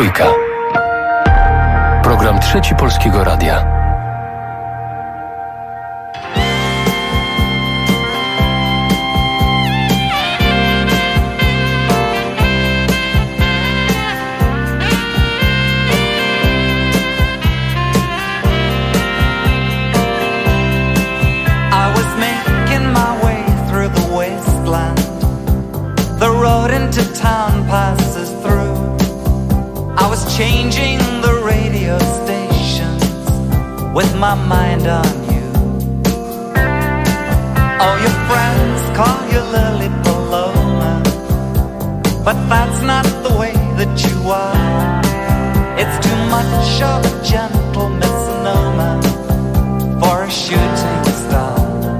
Trójka. Program Trzeci Polskiego Radia. Into town passes through. I was changing the radio stations with my mind on you. All your friends call you Lily Paloma, but that's not the way that you are. It's too much of a gentle misnomer for a shooting star.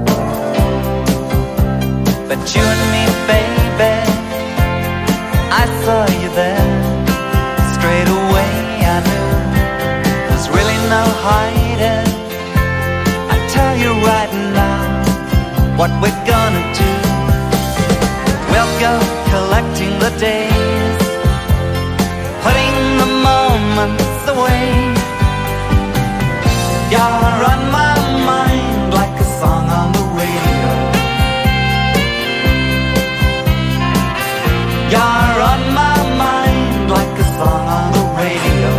But you and me, baby, I saw you there. Straight away I knew there's really no hiding. I tell you right now what we're gonna do. We'll go collecting the days, putting the moments away. You're on my mind like a song on the radio. You're on my mind like a song on the radio.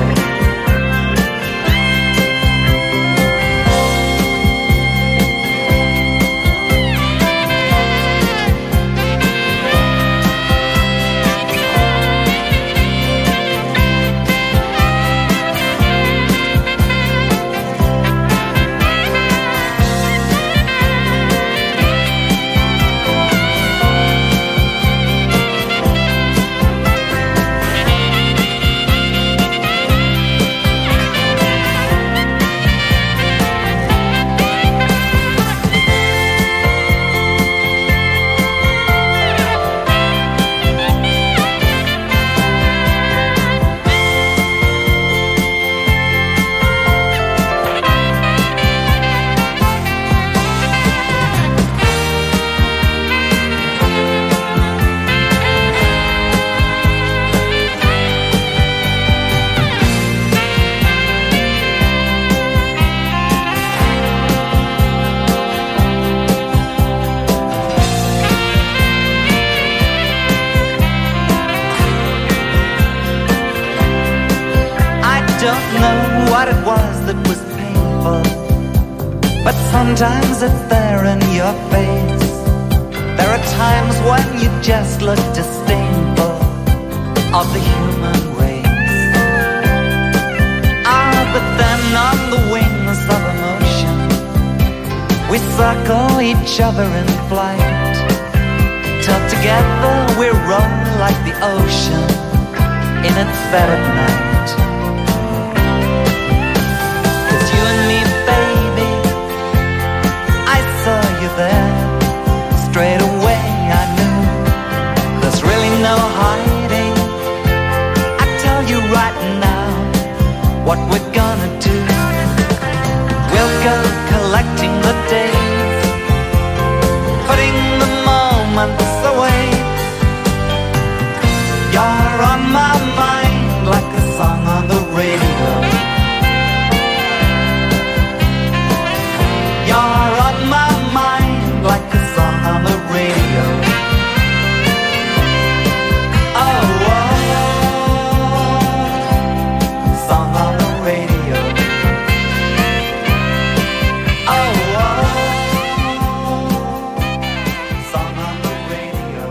Sometimes it's there in your face. There are times when you just look disdainful of the human race. But then on the wings of emotion, we circle each other in flight, till together we roll like the ocean in its bed at night. 'Cause you and me, baby, I saw you there. Straight away I knew there's really no hiding. I tell you right now what we're gonna do. We'll go collecting the days, putting the moments away. You're on my mind like a song on the radio. You're on my mind like a song on the radio. Oh, song on the radio. Oh, song on the radio.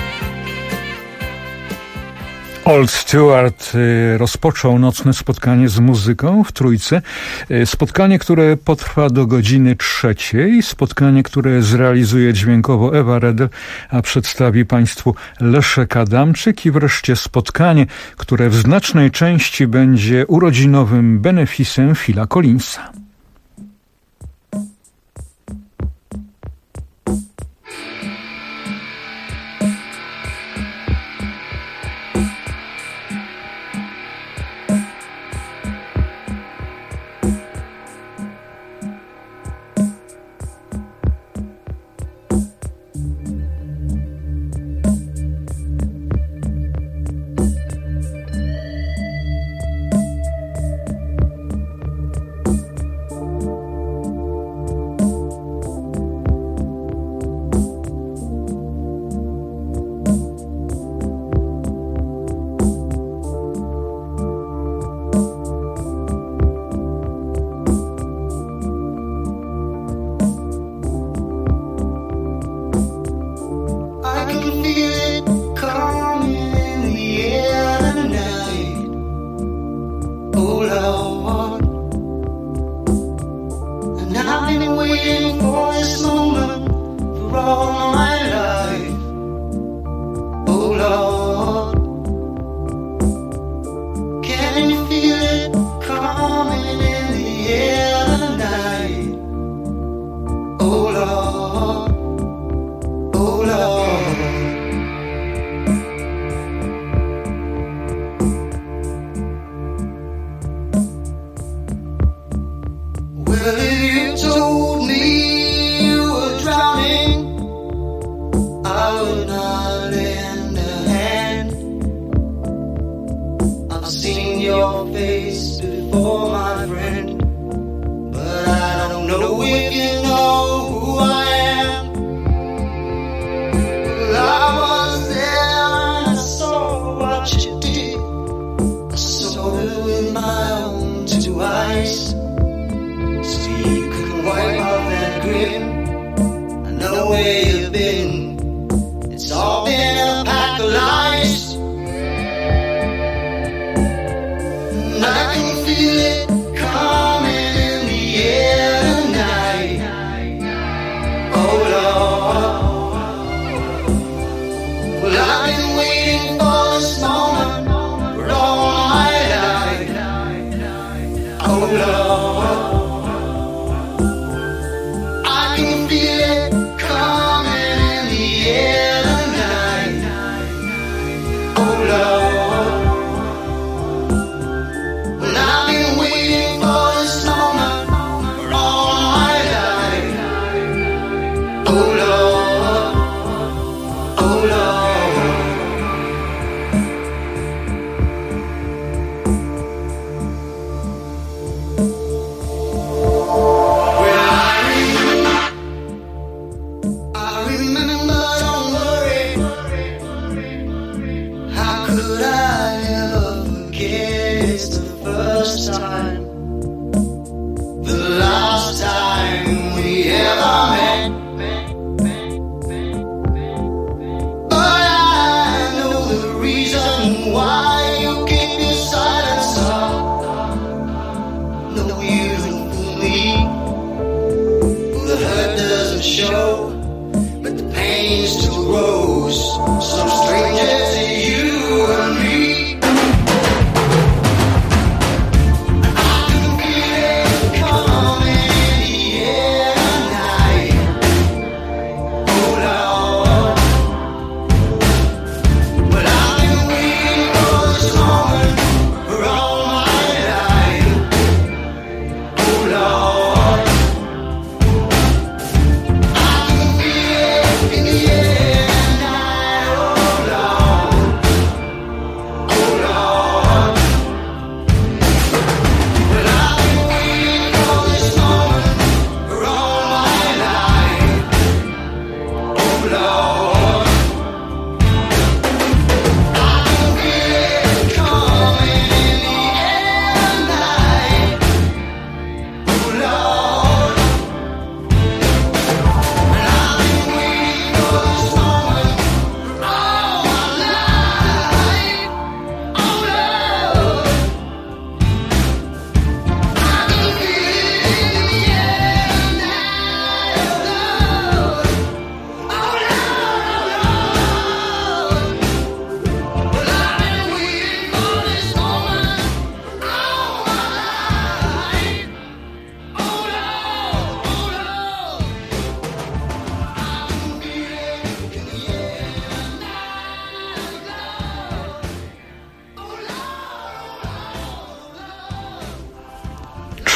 Old Stewart rozpoczął nocne spotkanie z muzyką w Trójce. Spotkanie, które potrwa do godziny 3. Spotkanie, które zrealizuje dźwiękowo Ewa Redl, a przedstawi Państwu Leszek Adamczyk. I wreszcie spotkanie, które w znacznej części będzie urodzinowym benefisem Phila Collinsa.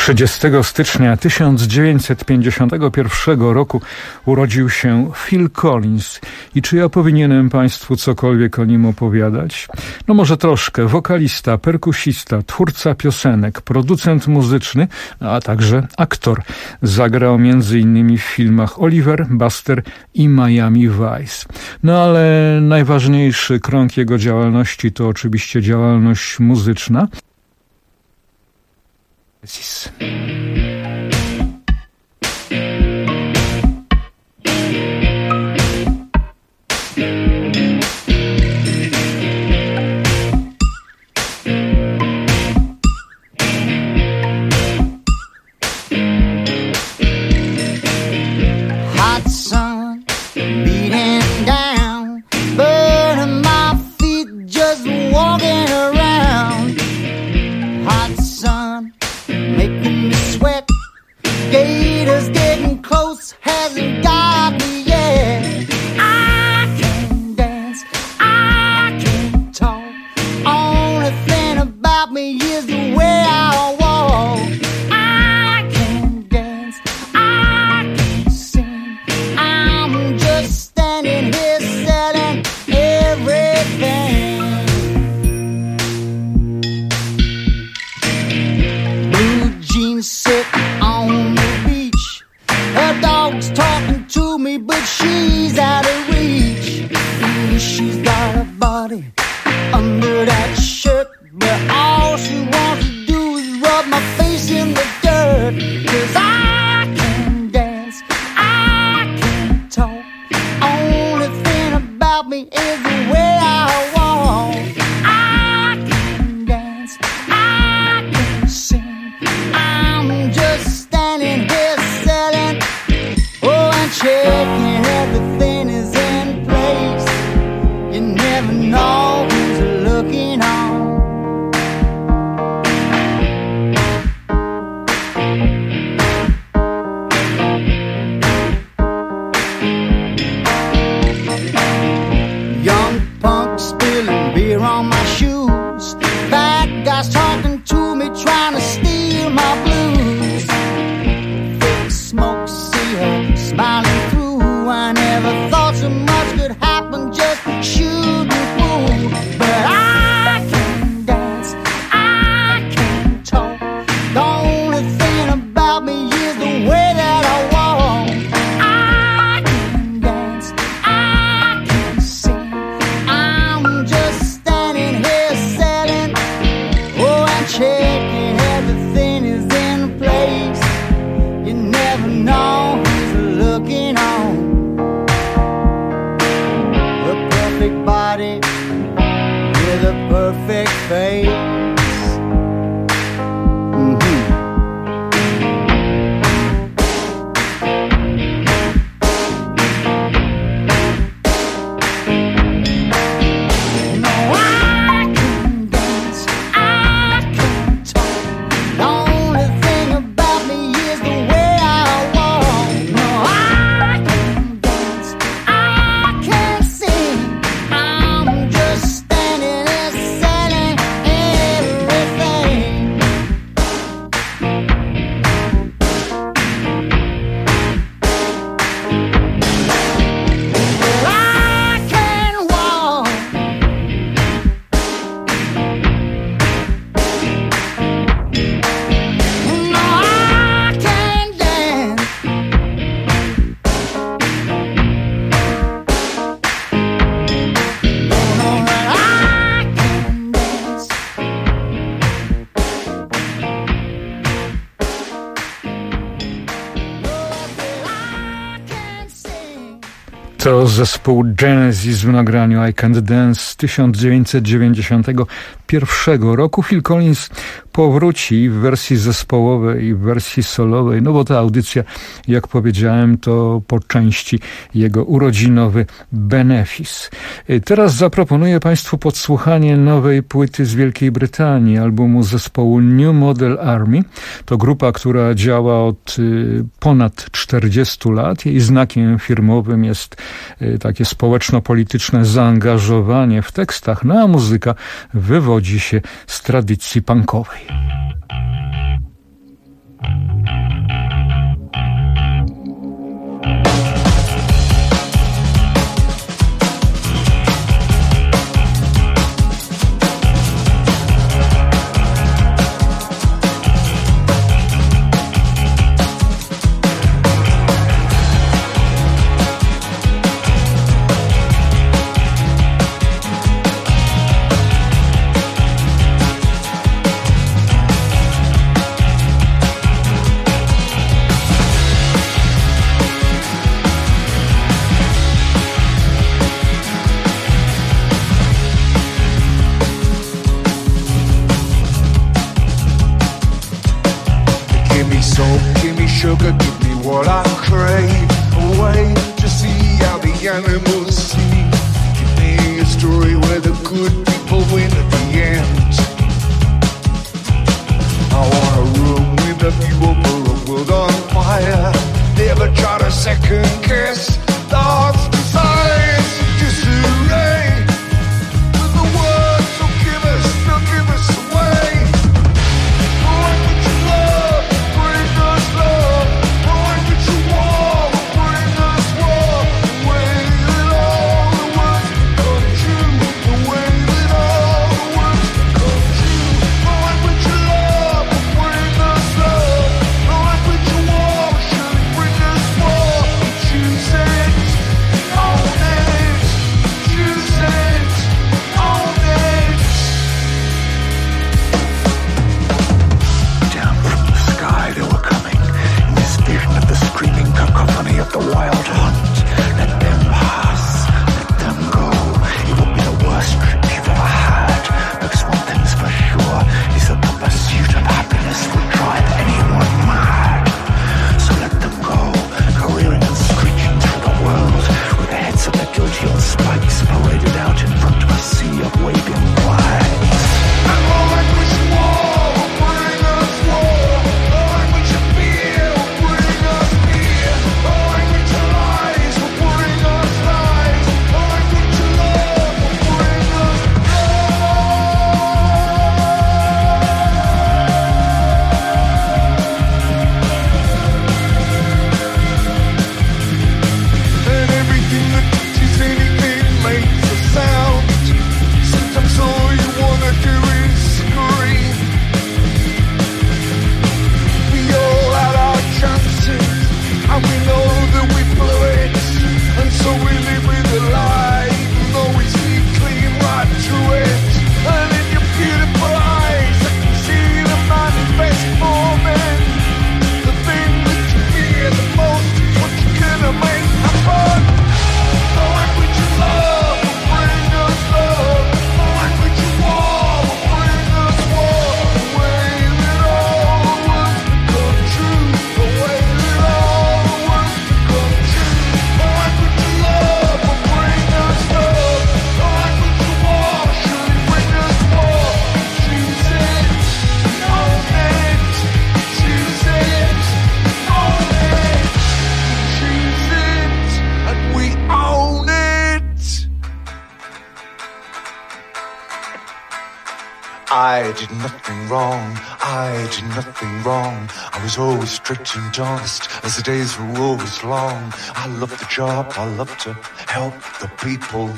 30 stycznia 1951 roku urodził się Phil Collins. I czy ja powinienem Państwu cokolwiek o nim opowiadać? No może troszkę. Wokalista, perkusista, twórca piosenek, producent muzyczny, a także aktor. Zagrał m.in. w filmach Oliver, Buster i Miami Vice. No ale najważniejszy krąg jego działalności to oczywiście działalność muzyczna. Hot sun beating down, burning my feet just walking around. Hot sun making me sweat. Gators getting close, hasn't got me yet. I can dance, I can talk. Only thing about me is the way I walk. I can dance, I can sing. I'm just standing here selling everything. Blue jeans sit on the beach. Her dog's talking to me, but she's out of reach. She's got a body under that shirt, but all she wants to do is rub my face in the dirt. 'Cause I can dance, I can talk. Only thing about me is the way I walk. I can dance, I can sing. I'm just standing here selling, oh, and checking everything is in place. You never know who's looking on. Young punk spilling beer on my shoes. Fat guys talking to me, trying to steal my blues. Thick smoke, see her smiling through. I never thought so much could happen, just shooting through. But I can dance, I can talk. The only thing about me is the way that I walk. I can dance, I can sing. I'm just standing here selling, oh, and checking everything is in place. You never know who's looking on. The perfect body with a perfect face. No, I can dance, I can talk. The only thing about me is the way I walk. No, I can dance, I can sing. I'm just standing there selling everything. Well, I can walk. No, I can dance. No, I can dance. I can sing. To zespół Genesis w nagraniu I Can't Dance z 1991 roku. Phil Collins powróci w wersji zespołowej i w wersji solowej, no bo ta audycja, jak powiedziałem, to po części jego urodzinowy benefis. Teraz zaproponuję Państwu podsłuchanie nowej płyty z Wielkiej Brytanii, albumu zespołu New Model Army. To grupa, która działa od ponad 40 lat. Jej znakiem firmowym jest takie społeczno-polityczne zaangażowanie w tekstach, no a muzyka wywodzi się z tradycji punkowej. good people win at the end. I want a room with a view over a world on fire. Never try to second guess the heart's desires in disarray. With the words they'll give us away. The language of love will bring us love. The language of war will bring us war. The way that all the words become true. The way that all the words become true. The language of love will bring us love. The language of war will surely bring us war. Choose it, own it. Choose it, own it. Down from the sky they were coming, in this vision of the screaming cacophony of the wild hunt. Let them pass, let them go. It will be the worst trip you've ever had. Because one thing's for sure, is that the pursuit of happiness will drive anyone mad. So let them go, careering and screeching through the world, with the heads of the guilty on spikes paraded out in front of a sea of waving flags. And the language of war will bring us war. The language of fear will bring us fear. The language of lies will bring us lies. The language of love will bring us and everything that touches anything makes a sound. Sometimes all you wanna do is scream. We all had our chances, and we know that we blew it. And so we live with a lie, even though we see clean right through it. And in your beautiful eyes, I can see the manifest forming. The thing that you fear the most is what you're gonna make happen. The language of love will bring us love. The language of war will bring us war. The way that all the words become true. The way that all the words become true. The language of love will bring us love. The language of war will surely bring us war. Choose it, own it. Choose it, own it. Choose it, and we own it. I did nothing wrong, I did nothing wrong. I was always straight and honest, as the days were always long. I loved the job, I loved to help the people.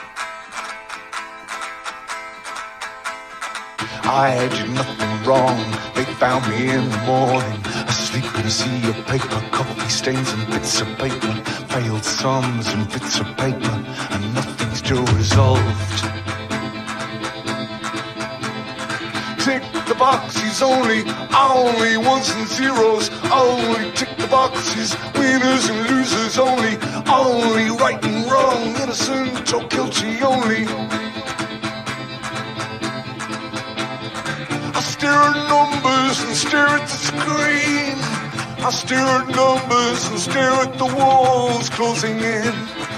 I did nothing wrong, they found me in the morning, asleep in a sea of paper, coffee stains and bits of paper, failed sums and bits of paper, and nothing's still resolved. Tick the boxes, only ones and zeros, only tick the boxes, winners and losers, only right and wrong, innocent or guilty, only. I stare at numbers and stare at the screen. I stare at numbers and stare at the walls closing in.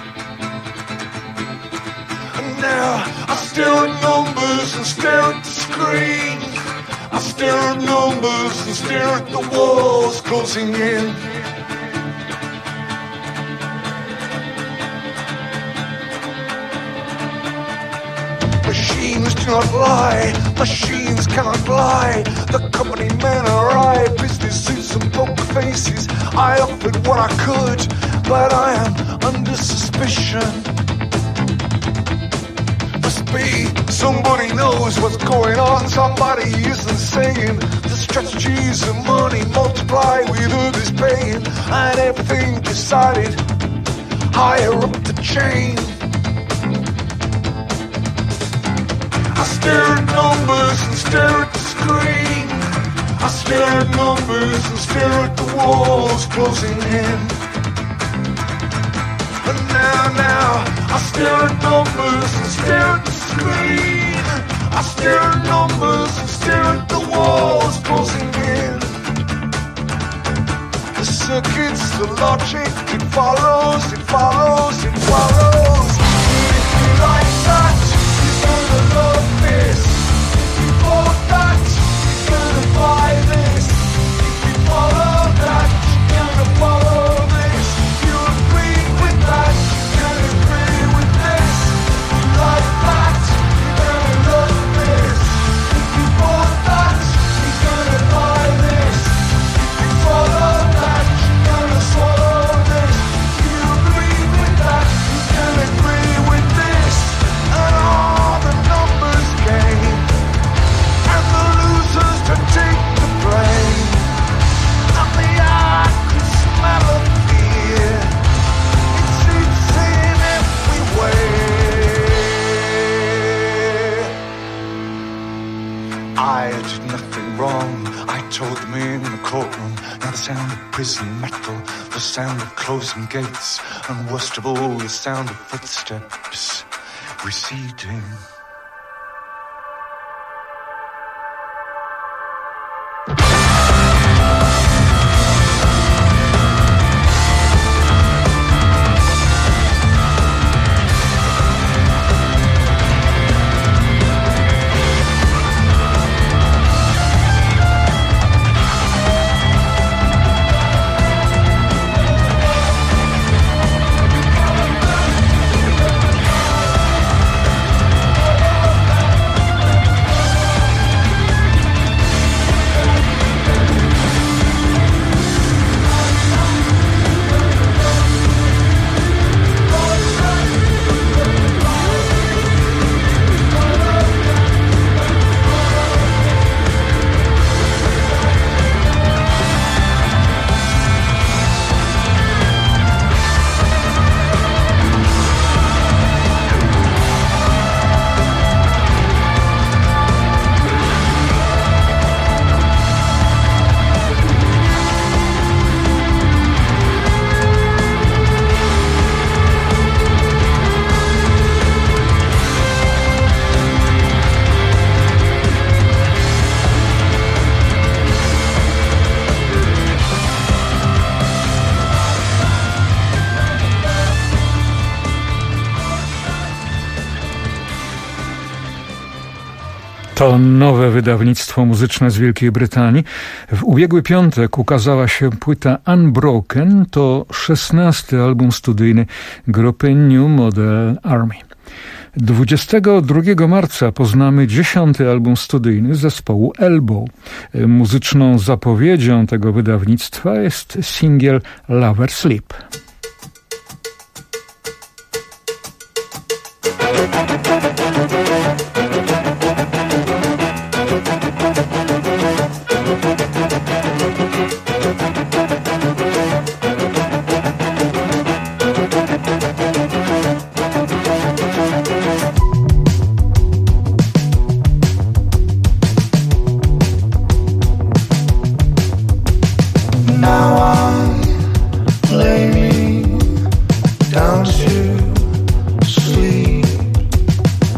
And now I stare at numbers and stare at the screen. I stare at numbers and stare at the walls closing in. Machines do not lie, machines cannot lie. The company men are I, business suits and poker faces. I offered what I could, but I am under suspicion. Must be somebody knows what's going on, somebody isn't saying. The strategies of money multiply with others paying, and everything decided higher up the chain. I stare at numbers and stare at the screen. I stare at numbers and stare at the walls closing in. And now, I stare at numbers and stare at the screen. I stare at numbers and stare at the walls closing in. The circuits, the logic, it follows, it follows, it follows. If you like that, you're gonna sound of prison metal, the sound of closing gates, and worst of all, the sound of footsteps receding. To nowe wydawnictwo muzyczne z Wielkiej Brytanii. W ubiegły piątek ukazała się płyta Unbroken. To 16. album studyjny grupy New Model Army. 22 marca poznamy 10. album studyjny zespołu Elbow. Muzyczną zapowiedzią tego wydawnictwa jest singiel Lover Sleep. Down to sleep.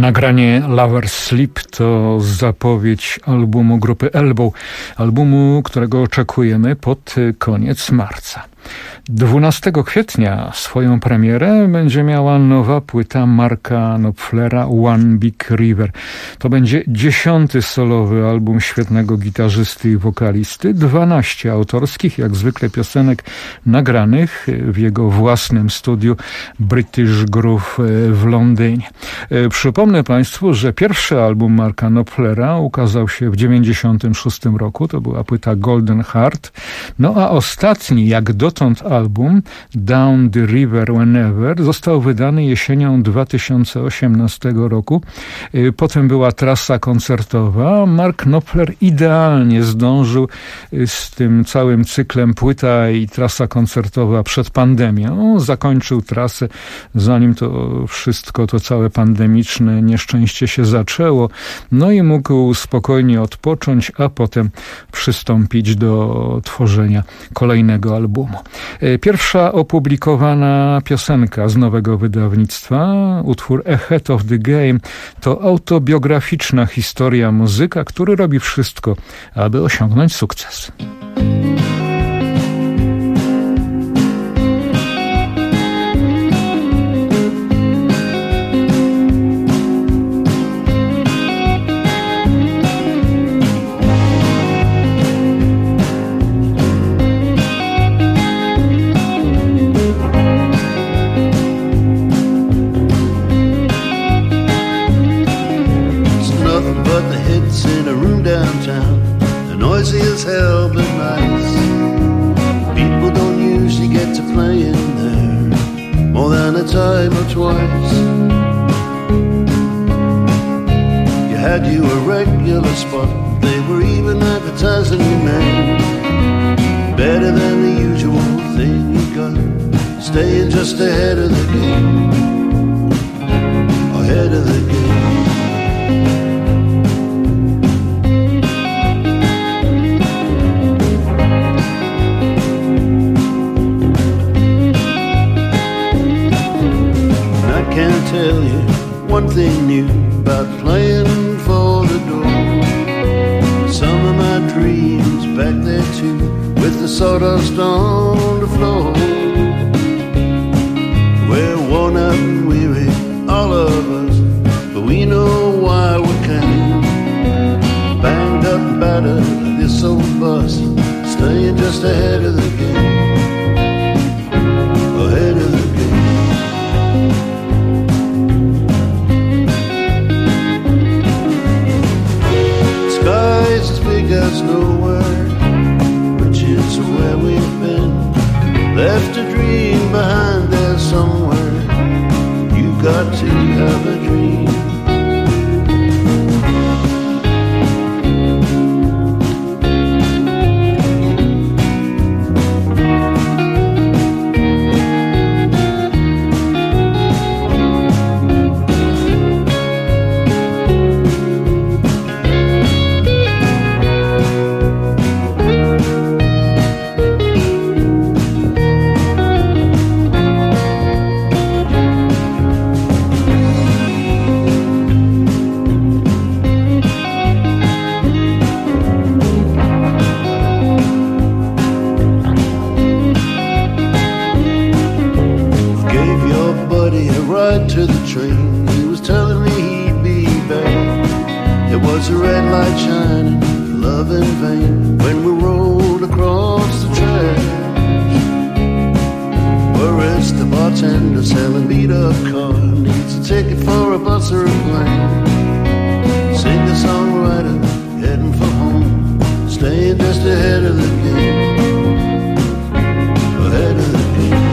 Nagranie Lovers Sleep to zapowiedź albumu grupy Elbow, albumu, którego oczekujemy pod koniec marca. 12 kwietnia swoją premierę będzie miała nowa płyta Marka Knopflera One Big River. To będzie 10. solowy album świetnego gitarzysty i wokalisty, 12 autorskich, jak zwykle piosenek nagranych w jego własnym studiu British Groove w Londynie. Przypomnę Państwu, że pierwszy album Marka Knopflera ukazał się w 1996 roku, to była płyta Golden Heart, no a ostatni, jak dotąd album Down the River Whenever został wydany jesienią 2018 roku. Potem była trasa koncertowa. Mark Knopfler idealnie zdążył z tym całym cyklem płyta i trasa koncertowa przed pandemią. Zakończył trasę, zanim to wszystko, to całe pandemiczne nieszczęście się zaczęło. No i mógł spokojnie odpocząć, a potem przystąpić do tworzenia kolejnego albumu. Pierwsza opublikowana piosenka z nowego wydawnictwa, utwór Ahead of the Game, to autobiograficzna historia muzyka, który robi wszystko, aby osiągnąć sukces. Hell but nice. People don't usually get to play in there more than a time or twice. You had you a regular spot, they were even advertising your name. Better than the usual thing you got, staying just ahead of the game. Ahead of the game. Can't tell you one thing new about playing for the door. Some of my dreams back there too, with the sawdust on the floor. We're worn out and weary, all of us, but we know why we came. Banged up and battered like this old bus, staying just ahead of the game. Ahead of the game. Skies as big as nowhere, riches are where we've been. Left a dream behind there somewhere. You got to have a dream. To the train, he was telling me he'd be back. There was a red light shining, love in vain, when we rolled across the track. Whereas the bartender selling beat-up car needs a ticket for a bus or a plane. Singer-songwriter heading for home, staying just ahead of the game. Ahead of the game.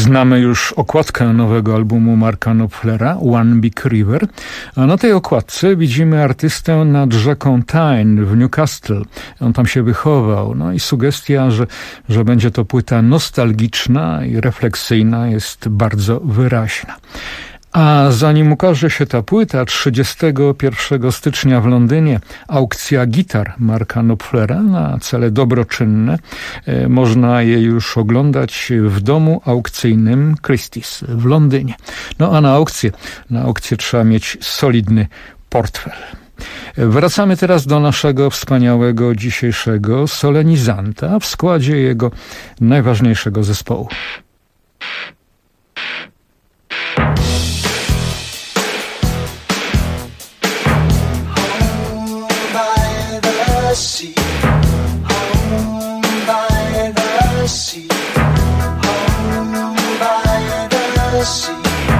Znamy już okładkę nowego albumu Marka Knopflera, One Big River, a na tej okładce widzimy artystę nad rzeką Tyne w Newcastle. On tam się wychował, no i sugestia, że będzie to płyta nostalgiczna i refleksyjna jest bardzo wyraźna. A zanim ukaże się ta płyta, 31 stycznia w Londynie aukcja gitar Marka Knopflera na cele dobroczynne. Można je już oglądać w domu aukcyjnym Christie's w Londynie. No a na aukcję trzeba mieć solidny portfel. Wracamy teraz do naszego wspaniałego dzisiejszego solenizanta w składzie jego najważniejszego zespołu. Sea, home by the sea, home by the sea,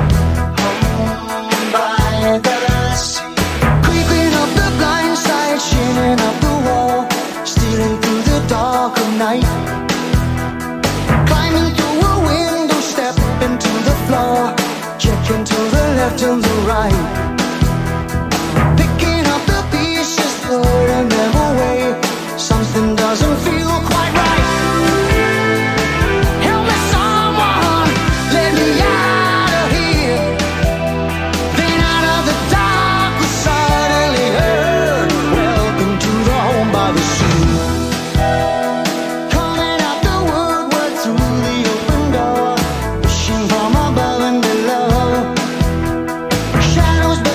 home by the sea. Creeping up the blind side, shimmering up the wall, stealing through the dark of night, climbing through a window, step into the floor, checking to the left and the right. Throwing them away, something doesn't feel quite right. Help me someone, let me out of here. Then out of the dark we suddenly heard, welcome to the home by the sea. Coming out the woodwork through the open door, wishing from above and below. Shadows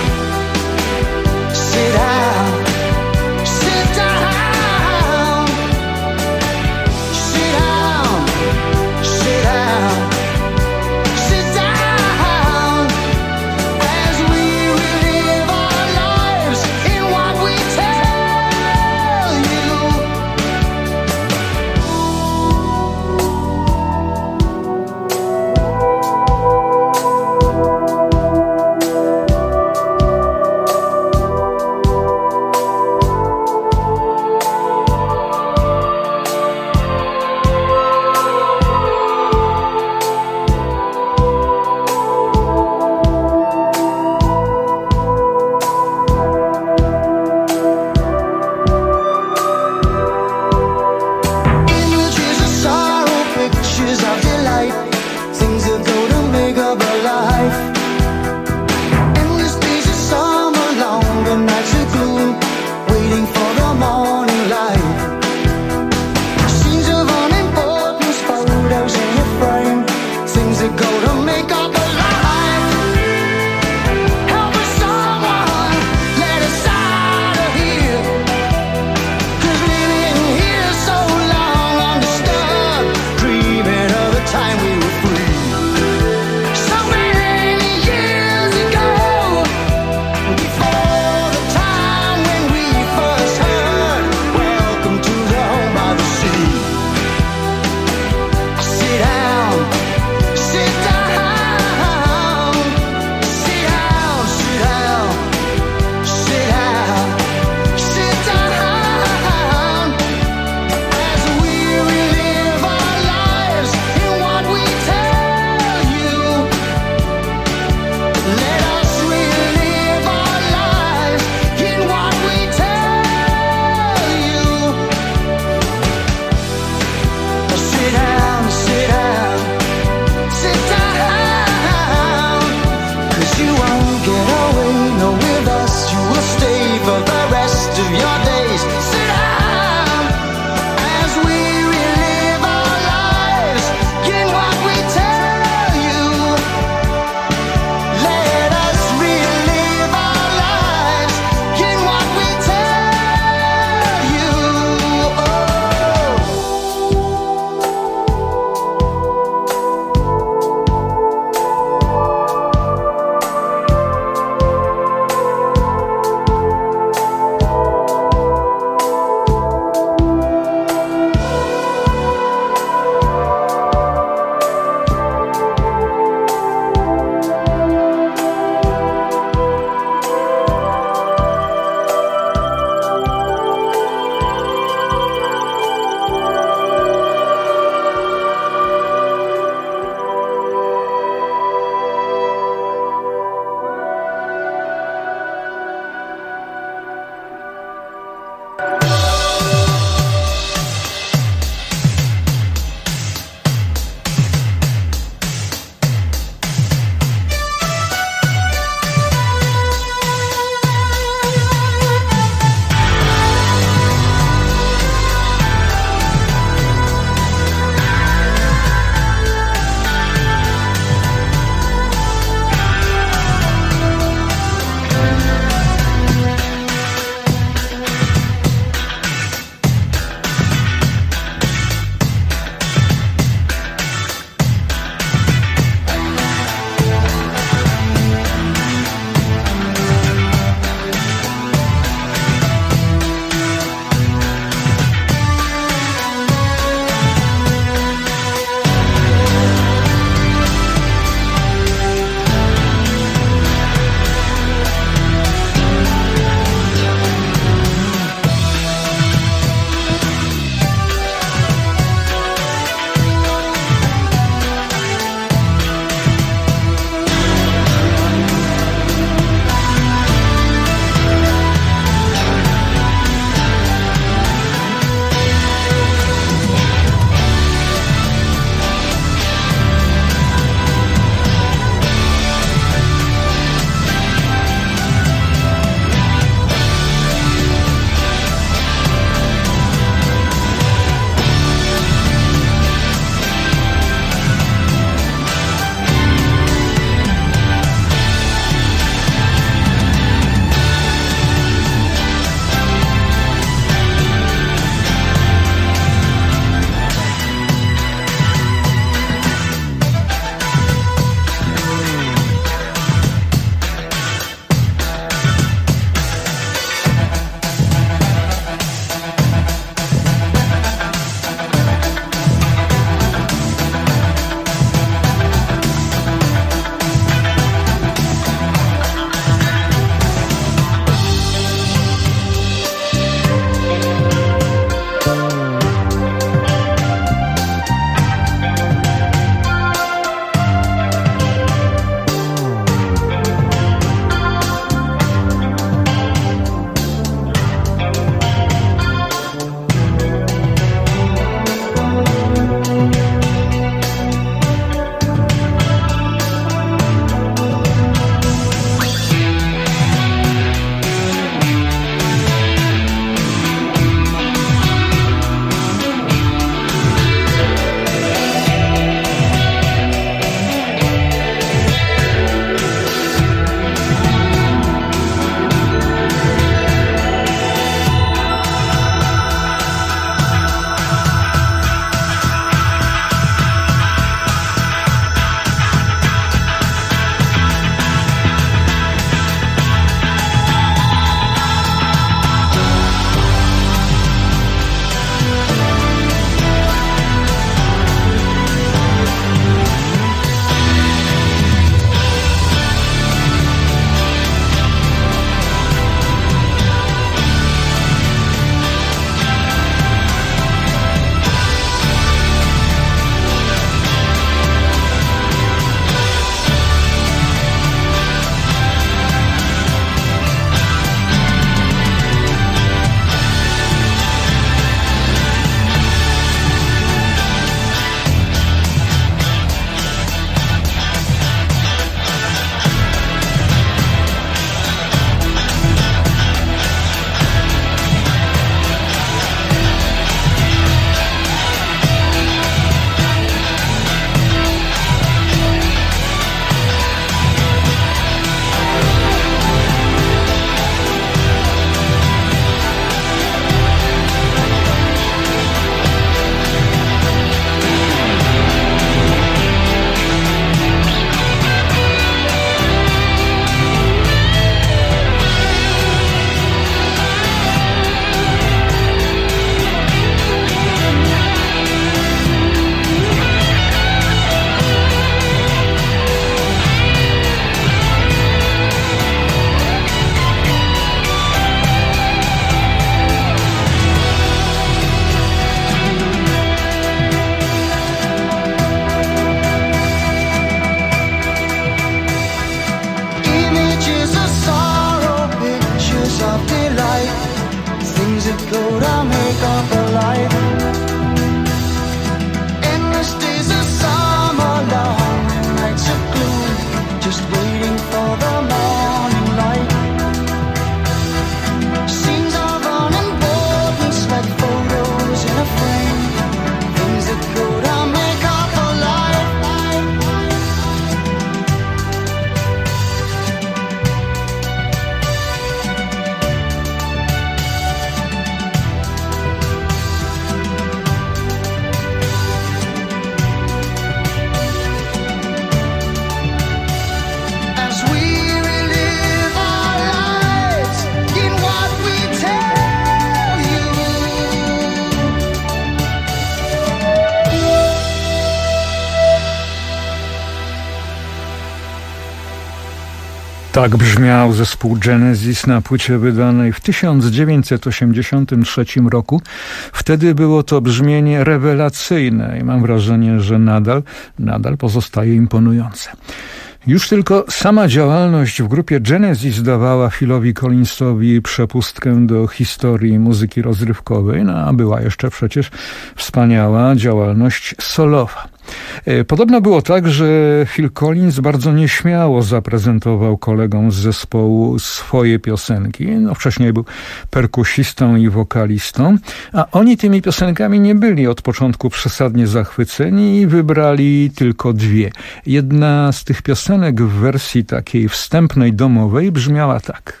Tak brzmiał zespół Genesis na płycie wydanej w 1983 roku. Wtedy było to brzmienie rewelacyjne i mam wrażenie, że nadal pozostaje imponujące. Już tylko sama działalność w grupie Genesis dawała Philowi Collinsowi przepustkę do historii muzyki rozrywkowej, a była jeszcze przecież wspaniała działalność solowa. Podobno było tak, że Phil Collins bardzo nieśmiało zaprezentował kolegom z zespołu swoje piosenki. Wcześniej był perkusistą i wokalistą, a oni tymi piosenkami nie byli od początku przesadnie zachwyceni i wybrali tylko dwie. Jedna z tych piosenek w wersji takiej wstępnej, domowej brzmiała tak.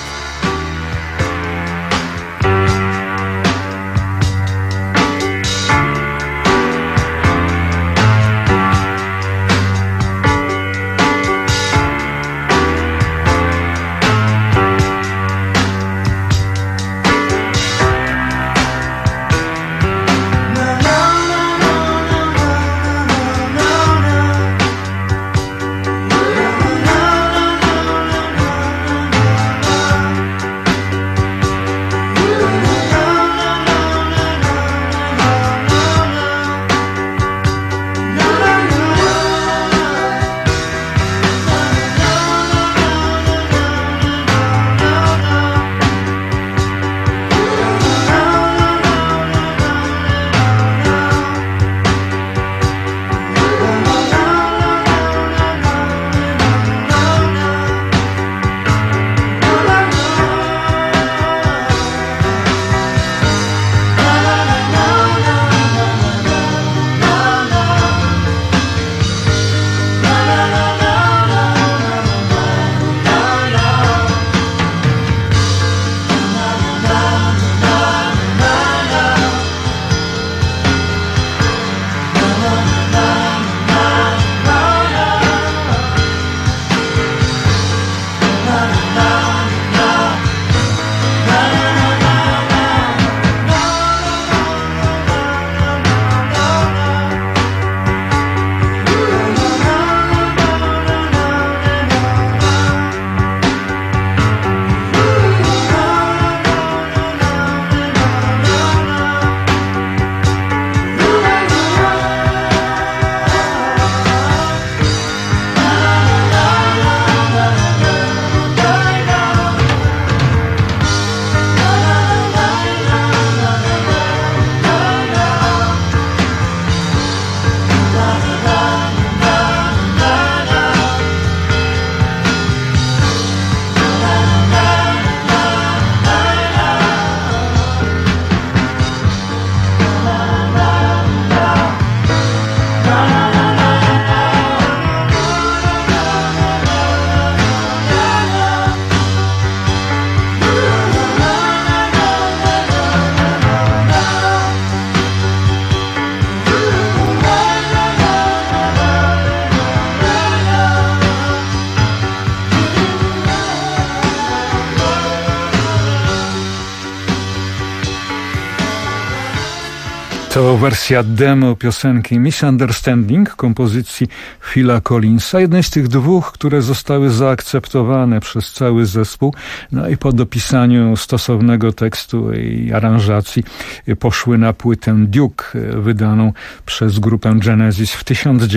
To wersja demo piosenki Misunderstanding kompozycji Phila Collinsa, jednej z tych dwóch, które zostały zaakceptowane przez cały zespół, no i po dopisaniu stosownego tekstu i aranżacji poszły na płytę Duke, wydaną przez grupę Genesis w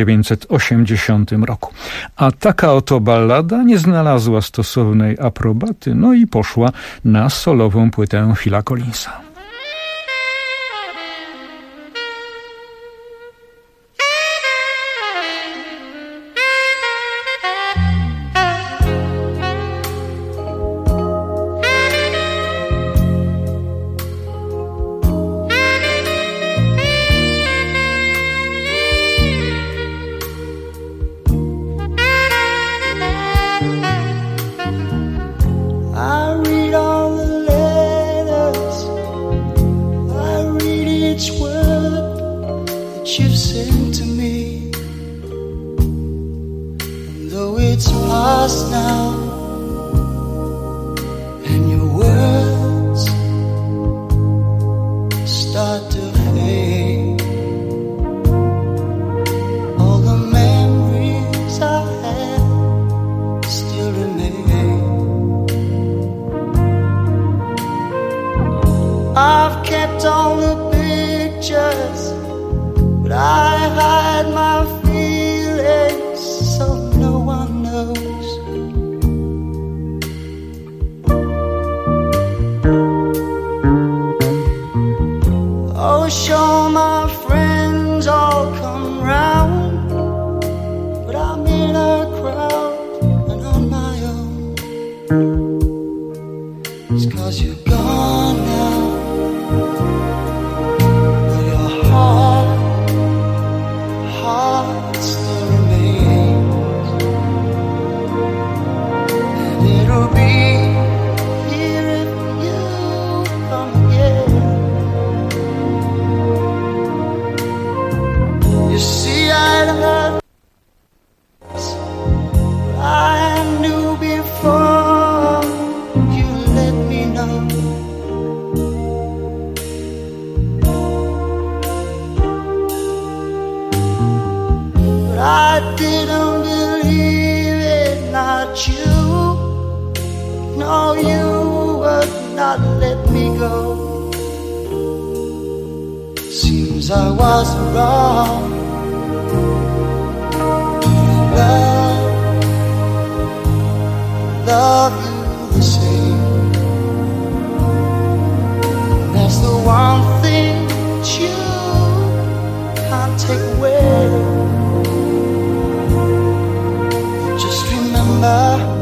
1980 roku. A taka oto ballada nie znalazła stosownej aprobaty, no i poszła na solową płytę Phila Collinsa. Still remain. sure my friends all come round, but I'm in a crowd and on my own. It's 'cause you're gone now, but your heart still remains, and it'll be here if you come again. You see, I'd heard, I knew before you let me know. But I didn't believe it, not you. No, you would not let me go. Seems I was wrong. Love you the same. That's the one thing that you can't take away. Just remember,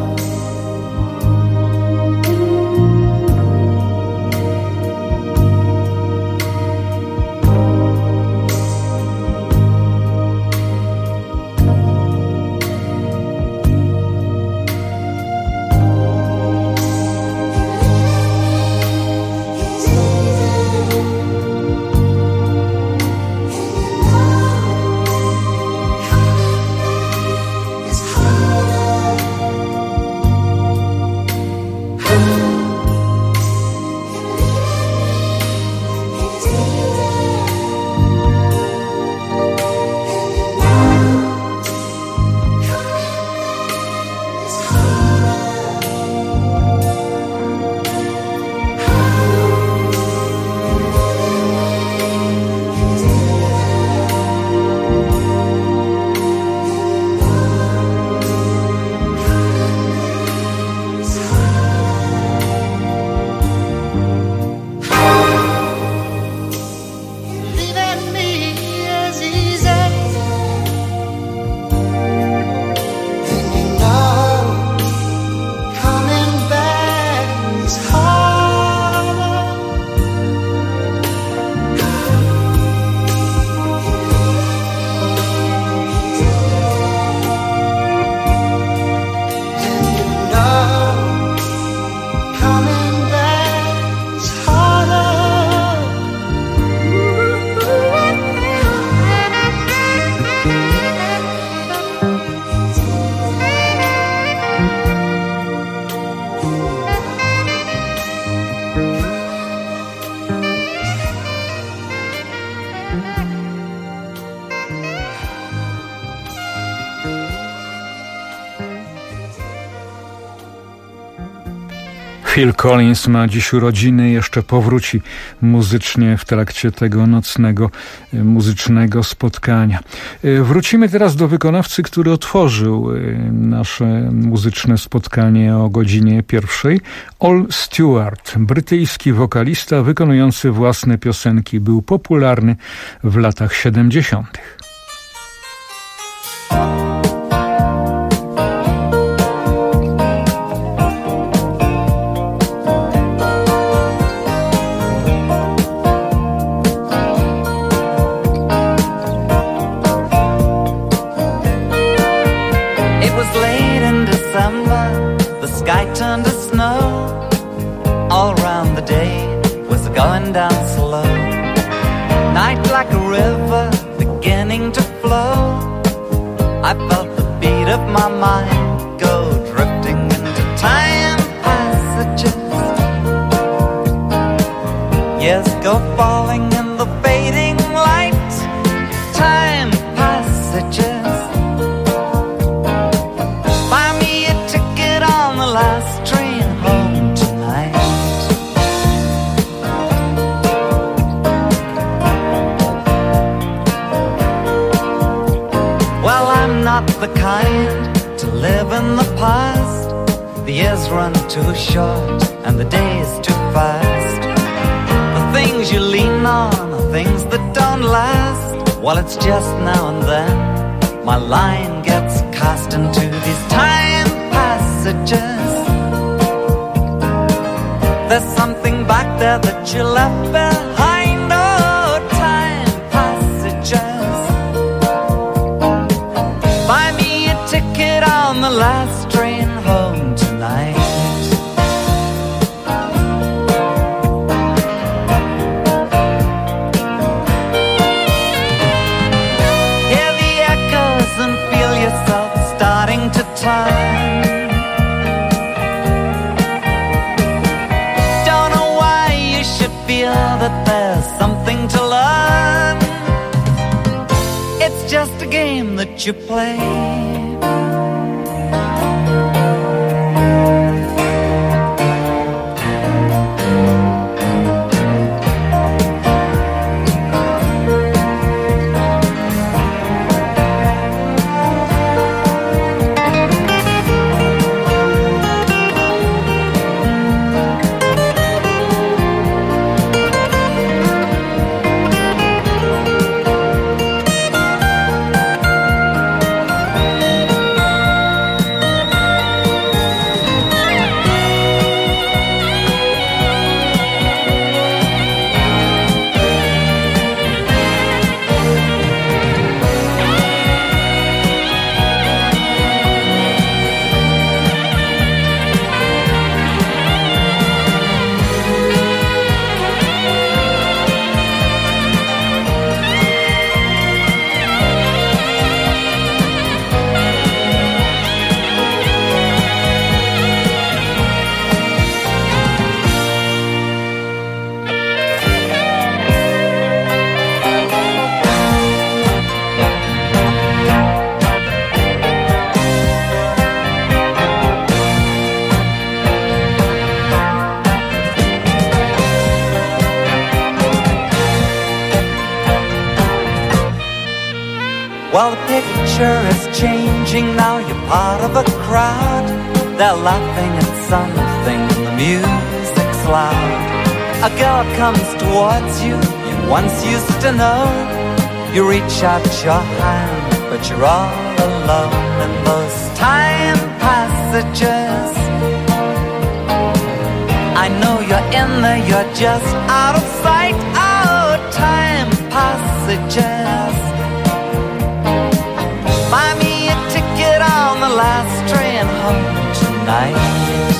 Phil Collins ma dziś urodziny, jeszcze powróci muzycznie w trakcie tego nocnego muzycznego spotkania. Wrócimy teraz do wykonawcy, który otworzył nasze muzyczne spotkanie o godzinie 1. Al Stewart, brytyjski wokalista wykonujący własne piosenki, był popularny w latach 70. Going down slow, night like a river beginning to flow. I felt the beat of my mind go drifting into time passages. Yes, go falling in the fading light. Time passages. Buy me a ticket on the last train home tonight. Not the kind to live in the past. The years run too short and the days too fast. The things you lean on are things that don't last. Well, it's just now and then my line gets cast into these time passages. There's something back there that you left behind. Oh, time passages. Buy me a ticket on the last train home tonight. Hear the echoes and feel yourself starting to turn. Don't know why you should feel that there's something to learn. It's just a game that you play. Well, the picture is changing now. You're part of a crowd. They're laughing at something and the music's loud. A girl comes towards you, you once used to know. You reach out your hand, but you're all alone in those time passages. I know you're in there, you're just out of sight. Oh, time passages. Buy me a ticket on the last train home tonight.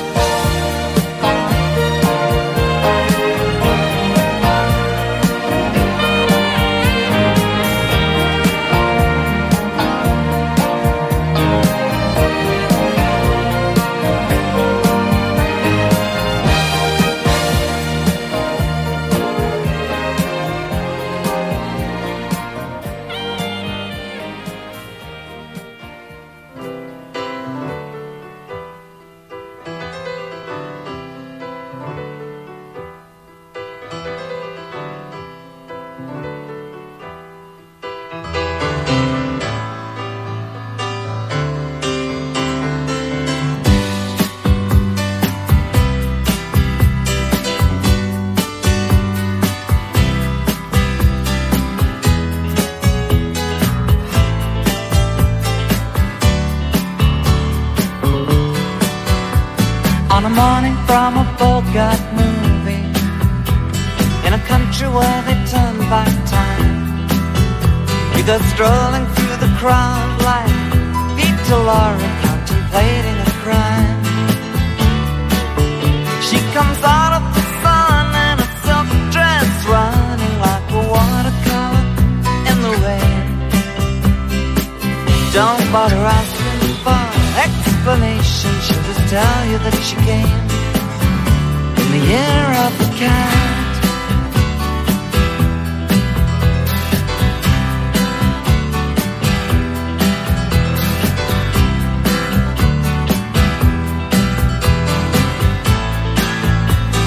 On a morning from a Bogart movie, in a country where they turn back time, we go strolling through the crowd like Peter Lorre contemplating a crime. She comes out of the sun in a silk dress, running like a watercolor in the rain. Don't bother asking for explanation, she'll just tell you that she came in the year of the cat.